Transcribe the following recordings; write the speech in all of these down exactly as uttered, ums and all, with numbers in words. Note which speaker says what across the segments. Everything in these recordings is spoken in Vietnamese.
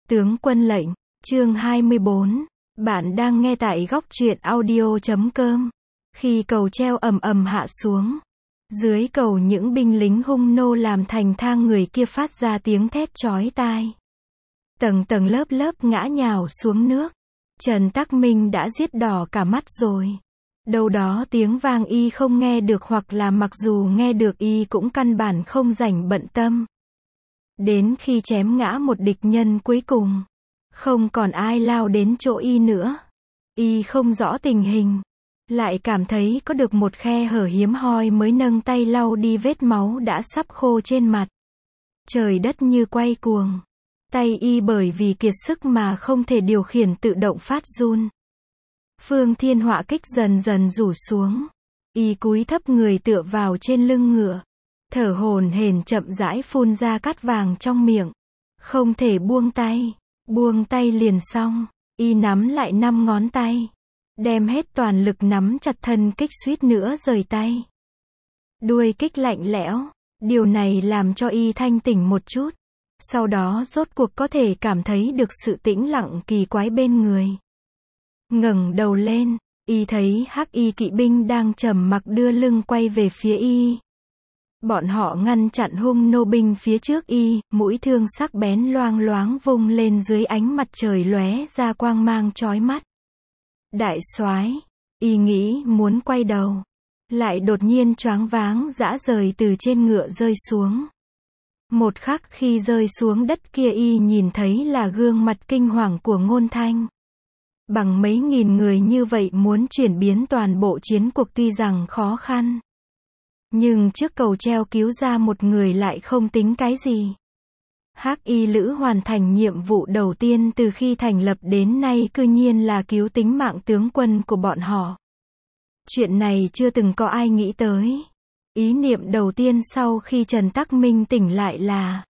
Speaker 1: Tướng quân lệnh, chương hai mươi bốn. Bạn đang nghe tại góc truyện audio chấm com. Khi cầu treo ầm ầm hạ xuống, dưới cầu những binh lính hung nô làm thành thang người kia phát ra tiếng thét chói tai. Tầng tầng lớp lớp ngã nhào xuống nước. Trần Tắc Minh đã giết đỏ cả mắt rồi. Đâu đó tiếng vang y không nghe được, hoặc là mặc dù nghe được y cũng căn bản không rảnh bận tâm. Đến khi chém ngã một địch nhân cuối cùng, không còn ai lao đến chỗ y nữa. Y không rõ tình hình, lại cảm thấy có được một khe hở hiếm hoi mới nâng tay lau đi vết máu đã sắp khô trên mặt. Trời đất như quay cuồng. Tay y bởi vì kiệt sức mà không thể điều khiển tự động phát run. Phương Thiên Họa kích dần dần rủ xuống. Y cúi thấp người tựa vào trên lưng ngựa, thở hổn hển chậm rãi phun ra cát vàng trong miệng. Không thể buông tay, buông tay liền xong. Y nắm lại năm ngón tay, đem hết toàn lực nắm chặt thân kích suýt nữa rời tay. Đuôi kích lạnh lẽo, điều này làm cho y thanh tỉnh một chút. Sau đó rốt cuộc có thể cảm thấy được sự tĩnh lặng kỳ quái bên người. Ngẩng đầu lên, y thấy hắc y kỵ binh đang trầm mặc đưa lưng quay về phía y. Bọn họ ngăn chặn hung nô binh phía trước y, mũi thương sắc bén loang loáng vung lên dưới ánh mặt trời lóe ra quang mang chói mắt. Đại soái, y nghĩ muốn quay đầu, lại đột nhiên choáng váng dã rời từ trên ngựa rơi xuống. Một khắc khi rơi xuống đất kia y nhìn thấy là gương mặt kinh hoàng của Ngôn Thanh. Bằng mấy nghìn người như vậy muốn chuyển biến toàn bộ chiến cuộc tuy rằng khó khăn, nhưng trước cầu treo cứu ra một người lại không tính cái gì. Hắc y Lữ hoàn thành nhiệm vụ đầu tiên từ khi thành lập đến nay cư nhiên là cứu tính mạng tướng quân của bọn họ. Chuyện này chưa từng có ai nghĩ tới. Ý niệm đầu tiên sau khi Trần Tắc Minh tỉnh lại là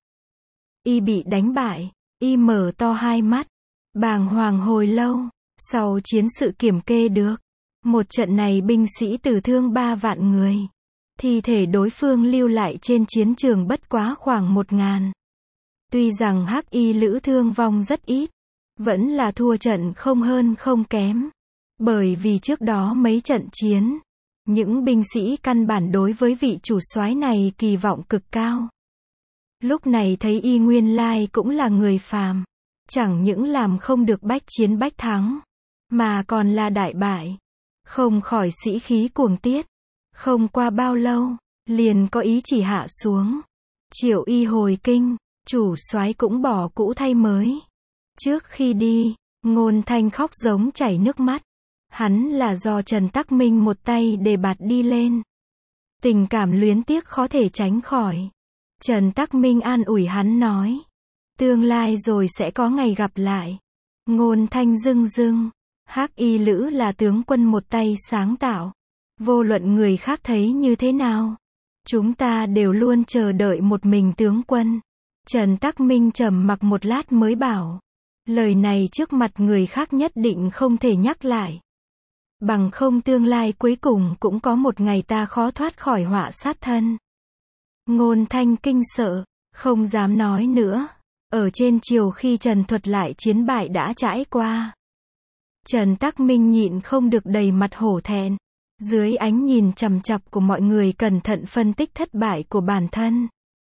Speaker 1: y bị đánh bại. Y mở to hai mắt, bàng hoàng hồi lâu. Sau chiến sự kiểm kê được, một trận này binh sĩ tử thương ba vạn người. Thi thể đối phương lưu lại trên chiến trường bất quá khoảng một ngàn. Tuy rằng hắc y Lữ thương vong rất ít, vẫn là thua trận không hơn không kém. Bởi vì trước đó mấy trận chiến, những binh sĩ căn bản đối với vị chủ soái này kỳ vọng cực cao. Lúc này thấy y nguyên lai cũng là người phàm, chẳng những làm không được bách chiến bách thắng, mà còn là đại bại. Không khỏi sĩ khí cuồng tiết. Không qua bao lâu, liền có ý chỉ hạ xuống. Triệu y hồi kinh, chủ soái cũng bỏ cũ thay mới. Trước khi đi, Ngôn Thanh khóc giống chảy nước mắt. Hắn là do Trần Tắc Minh một tay đề bạt đi lên. Tình cảm luyến tiếc khó thể tránh khỏi. Trần Tắc Minh an ủi hắn nói, tương lai rồi sẽ có ngày gặp lại. Ngôn Thanh rưng rưng, hắc y Lữ là tướng quân một tay sáng tạo. Vô luận người khác thấy như thế nào, chúng ta đều luôn chờ đợi một mình tướng quân. Trần Tắc Minh trầm mặc một lát mới bảo, lời này trước mặt người khác nhất định không thể nhắc lại. Bằng không tương lai cuối cùng cũng có một ngày ta khó thoát khỏi họa sát thân. Ngôn Thanh kinh sợ, không dám nói nữa. Ở trên triều khi Trần thuật lại chiến bại đã trải qua, Trần Tắc Minh nhịn không được đầy mặt hổ thẹn. Dưới ánh nhìn chằm chằm của mọi người cẩn thận phân tích thất bại của bản thân.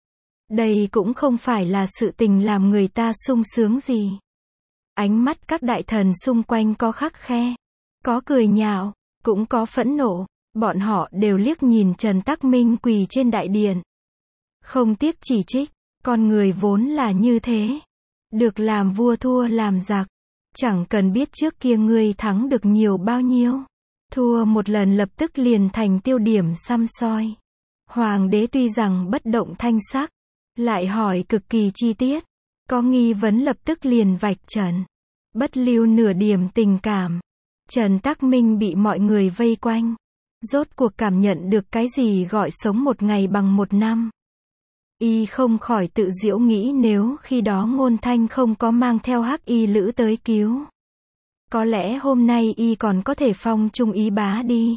Speaker 1: Đây cũng không phải là sự tình làm người ta sung sướng gì. Ánh mắt các đại thần xung quanh có khắt khe, có cười nhạo, cũng có phẫn nộ. Bọn họ đều liếc nhìn Trần Tắc Minh quỳ trên đại điện, không tiếc chỉ trích. Con người vốn là như thế, được làm vua thua làm giặc. Chẳng cần biết trước kia ngươi thắng được nhiều bao nhiêu, thua một lần lập tức liền thành tiêu điểm săm soi. Hoàng đế tuy rằng bất động thanh sắc, lại hỏi cực kỳ chi tiết, có nghi vấn lập tức liền vạch trần, bất lưu nửa điểm tình cảm. Trần Tắc Minh bị mọi người vây quanh, rốt cuộc cảm nhận được cái gì gọi sống một ngày bằng một năm. Y không khỏi tự giễu nghĩ nếu khi đó Ngôn Thanh không có mang theo hắc y Lữ tới cứu, có lẽ hôm nay y còn có thể phong trung ý bá đi.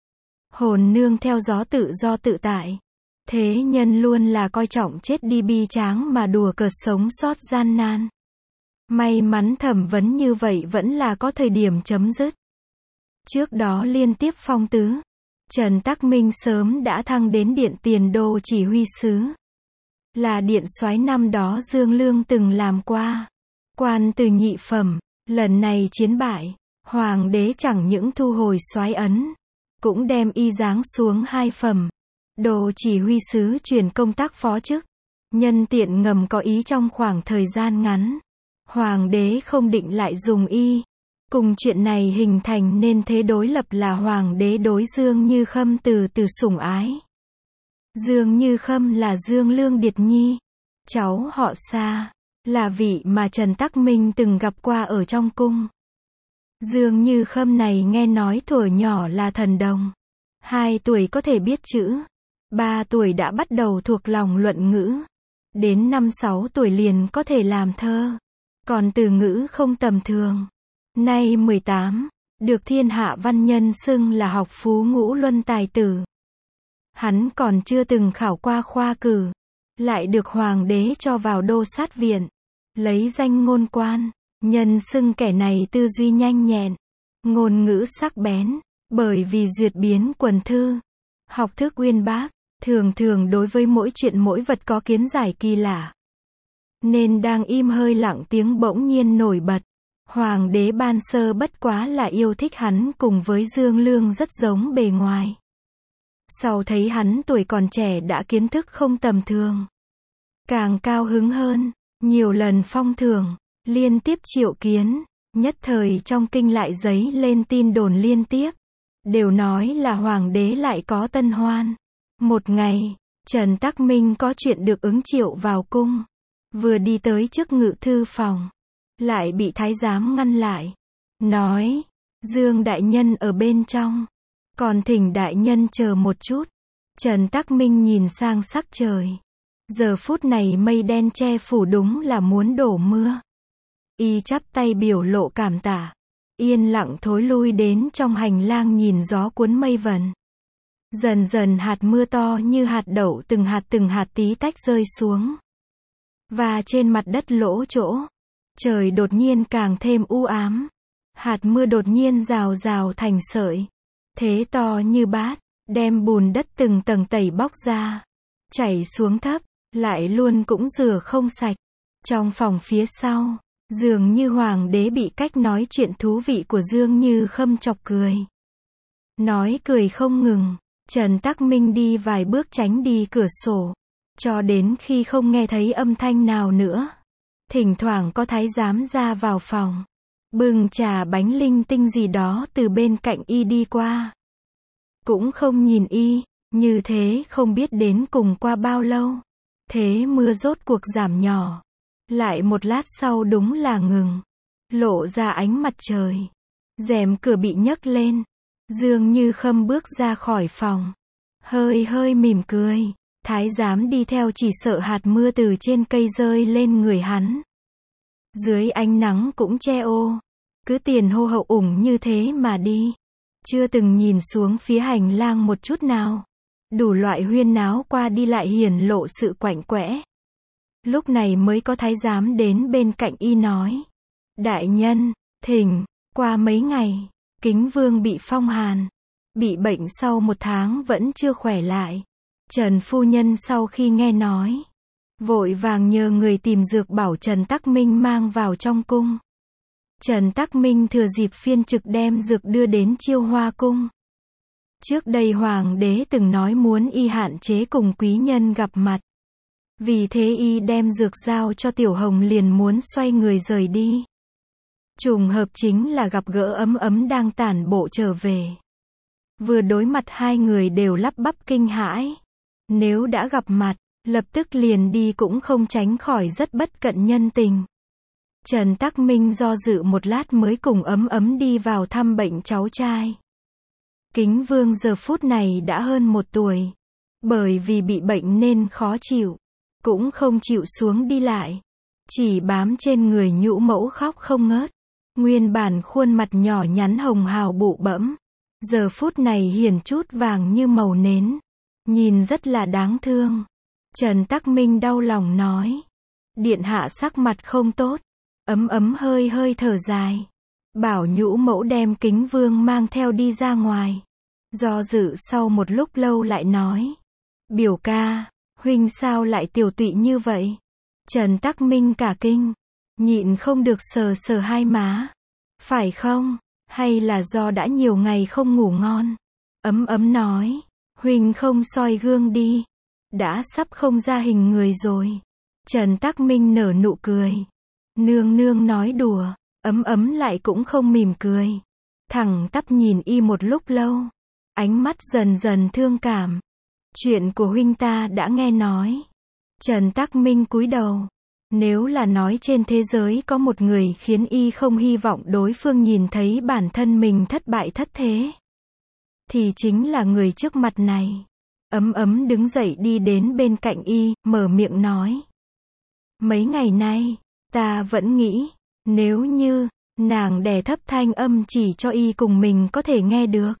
Speaker 1: Hồn nương theo gió tự do tự tại. Thế nhân luôn là coi trọng chết đi bi tráng mà đùa cợt sống sót gian nan. May mắn thẩm vấn như vậy vẫn là có thời điểm chấm dứt. Trước đó liên tiếp phong tứ, Trần Tắc Minh sớm đã thăng đến điện tiền đô chỉ huy sứ. Là điện soái năm đó Dương Lương từng làm qua. Quan từ nhị phẩm, lần này chiến bại, hoàng đế chẳng những thu hồi soái ấn, cũng đem y giáng xuống hai phẩm. Đô chỉ huy sứ chuyển công tác phó chức. Nhân tiện ngầm có ý trong khoảng thời gian ngắn, hoàng đế không định lại dùng y. Cùng chuyện này hình thành nên thế đối lập là hoàng đế đối Dương Như Khâm từ từ sủng ái. Dương Như Khâm là Dương Lương Điệt Nhi, cháu họ Sa, là vị mà Trần Tắc Minh từng gặp qua ở trong cung. Dương Như Khâm này nghe nói thuở nhỏ là thần đồng. Hai tuổi có thể biết chữ, ba tuổi đã bắt đầu thuộc lòng luận ngữ. Đến năm sáu tuổi liền có thể làm thơ, còn từ ngữ không tầm thường. Nay mười tám, được thiên hạ văn nhân xưng là học phú ngũ luân tài tử. Hắn còn chưa từng khảo qua khoa cử, lại được hoàng đế cho vào đô sát viện, lấy danh ngôn quan, nhân xưng kẻ này tư duy nhanh nhẹn, ngôn ngữ sắc bén, bởi vì duyệt biến quần thư, học thức uyên bác, thường thường đối với mỗi chuyện mỗi vật có kiến giải kỳ lạ. Nên đang im hơi lặng tiếng bỗng nhiên nổi bật. Hoàng đế ban sơ bất quá là yêu thích hắn cùng với Dương Lương rất giống bề ngoài. Sau thấy hắn tuổi còn trẻ đã kiến thức không tầm thường, càng cao hứng hơn, nhiều lần phong thưởng, liên tiếp triệu kiến, nhất thời trong kinh lại dấy lên tin đồn liên tiếp, đều nói là hoàng đế lại có tân hoan. Một ngày, Trần Tắc Minh có chuyện được ứng triệu vào cung, vừa đi tới trước ngự thư phòng, lại bị thái giám ngăn lại, nói, Dương đại nhân ở bên trong, còn thỉnh đại nhân chờ một chút. Trần Tắc Minh nhìn sang sắc trời, giờ phút này mây đen che phủ đúng là muốn đổ mưa. Y chắp tay biểu lộ cảm tạ, yên lặng thối lui đến trong hành lang nhìn gió cuốn mây vần. Dần dần hạt mưa to như hạt đậu từng hạt từng hạt tí tách rơi xuống. Và trên mặt đất lỗ chỗ, trời đột nhiên càng thêm u ám. Hạt mưa đột nhiên rào rào thành sợi, thế to như bát, đem bùn đất từng tầng tẩy bóc ra, chảy xuống thấp, lại luôn cũng rửa không sạch. Trong phòng phía sau, dường như hoàng đế bị cách nói chuyện thú vị của Dương Như Khâm chọc cười. Nói cười không ngừng, Trần Tắc Minh đi vài bước tránh đi cửa sổ, cho đến khi không nghe thấy âm thanh nào nữa. Thỉnh thoảng có thái giám ra vào phòng, bưng trà bánh linh tinh gì đó từ bên cạnh y đi qua. Cũng không nhìn y, như thế không biết đến cùng qua bao lâu. Thế mưa rốt cuộc giảm nhỏ. Lại một lát sau đúng là ngừng. Lộ ra ánh mặt trời. Rèm cửa bị nhấc lên. Dương Như Khâm bước ra khỏi phòng. Hơi hơi mỉm cười. Thái giám đi theo chỉ sợ hạt mưa từ trên cây rơi lên người hắn. Dưới ánh nắng cũng che ô. Cứ tiền hô hậu ủng như thế mà đi. Chưa từng nhìn xuống phía hành lang một chút nào. Đủ loại huyên náo qua đi lại hiển lộ sự quạnh quẽ. Lúc này mới có thái giám đến bên cạnh y nói. Đại nhân, thỉnh, qua mấy ngày, Kính Vương bị phong hàn. Bị bệnh sau một tháng vẫn chưa khỏe lại. Trần phu nhân sau khi nghe nói, vội vàng nhờ người tìm dược bảo Trần Tắc Minh mang vào trong cung. Trần Tắc Minh thừa dịp phiên trực đem dược đưa đến Chiêu Hoa cung. Trước đây hoàng đế từng nói muốn y hạn chế cùng quý nhân gặp mặt. Vì thế y đem dược giao cho Tiểu Hồng liền muốn xoay người rời đi. Trùng hợp chính là gặp gỡ ấm ấm đang tản bộ trở về. Vừa đối mặt hai người đều lắp bắp kinh hãi. Nếu đã gặp mặt, lập tức liền đi cũng không tránh khỏi rất bất cận nhân tình. Trần Tắc Minh do dự một lát mới cùng ấm ấm đi vào thăm bệnh cháu trai. Kính Vương giờ phút này đã hơn một tuổi. Bởi vì bị bệnh nên khó chịu. Cũng không chịu xuống đi lại. Chỉ bám trên người nhũ mẫu khóc không ngớt. Nguyên bản khuôn mặt nhỏ nhắn hồng hào bụ bẫm. Giờ phút này hiển chút vàng như màu nến. Nhìn rất là đáng thương. Trần Tắc Minh đau lòng nói. Điện hạ sắc mặt không tốt. Ấm ấm hơi hơi thở dài. Bảo nhũ mẫu đem Kính Vương mang theo đi ra ngoài. Do dự sau một lúc lâu lại nói. Biểu ca, huynh sao lại tiểu tụy như vậy? Trần Tắc Minh cả kinh. Nhịn không được sờ sờ hai má. Phải không? Hay là do đã nhiều ngày không ngủ ngon? Ấm ấm nói. Huynh không soi gương đi. Đã sắp không ra hình người rồi. Trần Tắc Minh nở nụ cười. Nương nương nói đùa. Ấm ấm lại cũng không mỉm cười. Thẳng tắp nhìn y một lúc lâu. Ánh mắt dần dần thương cảm. Chuyện của huynh ta đã nghe nói. Trần Tắc Minh cúi đầu. Nếu là nói trên thế giới có một người khiến y không hy vọng đối phương nhìn thấy bản thân mình thất bại thất thế, thì chính là người trước mặt này. Ấm ấm đứng dậy đi đến bên cạnh y, mở miệng nói. Mấy ngày nay, ta vẫn nghĩ, nếu như, nàng đè thấp thanh âm chỉ cho y cùng mình có thể nghe được.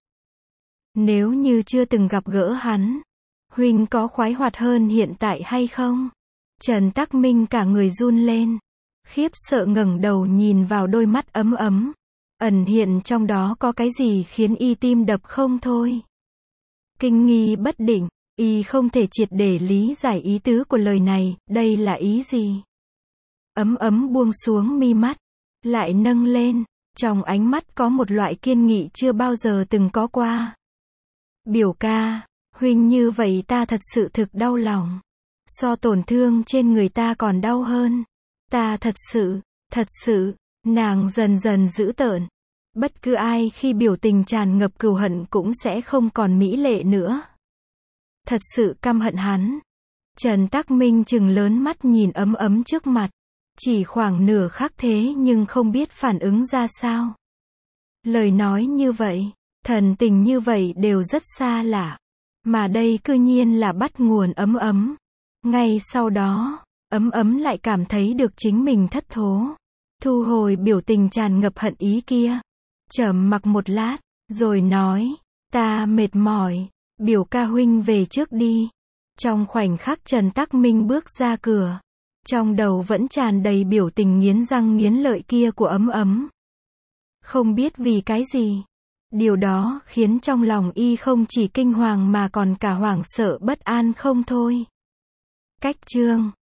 Speaker 1: Nếu như chưa từng gặp gỡ hắn, huynh có khoái hoạt hơn hiện tại hay không? Trần Tắc Minh cả người run lên. Khiếp sợ ngẩng đầu nhìn vào đôi mắt ấm ấm. Ẩn hiện trong đó có cái gì khiến y tim đập không thôi. Kinh nghi bất định, y không thể triệt để lý giải ý tứ của lời này, đây là ý gì? Ấm ấm buông xuống mi mắt, lại nâng lên, trong ánh mắt có một loại kiên nghị chưa bao giờ từng có qua. Biểu ca, huynh như vậy ta thật sự thực đau lòng. So tổn thương trên người ta còn đau hơn. Ta thật sự, thật sự, nàng dần dần dữ tợn. Bất cứ ai khi biểu tình tràn ngập cừu hận cũng sẽ không còn mỹ lệ nữa. Thật sự căm hận hắn. Trần Tắc Minh trừng lớn mắt nhìn ấm ấm trước mặt. Chỉ khoảng nửa khắc thế nhưng không biết phản ứng ra sao. Lời nói như vậy, thần tình như vậy đều rất xa lạ. Mà đây cư nhiên là bắt nguồn ấm ấm. Ngay sau đó, ấm ấm lại cảm thấy được chính mình thất thố. Thu hồi biểu tình tràn ngập hận ý kia. Trầm mặc một lát, rồi nói, ta mệt mỏi, biểu ca huynh về trước đi. Trong khoảnh khắc Trần Tắc Minh bước ra cửa, trong đầu vẫn tràn đầy biểu tình nghiến răng nghiến lợi kia của ấm ấm. Không biết vì cái gì. Điều đó khiến trong lòng y không chỉ kinh hoàng mà còn cả hoảng sợ bất an không thôi. Cách chương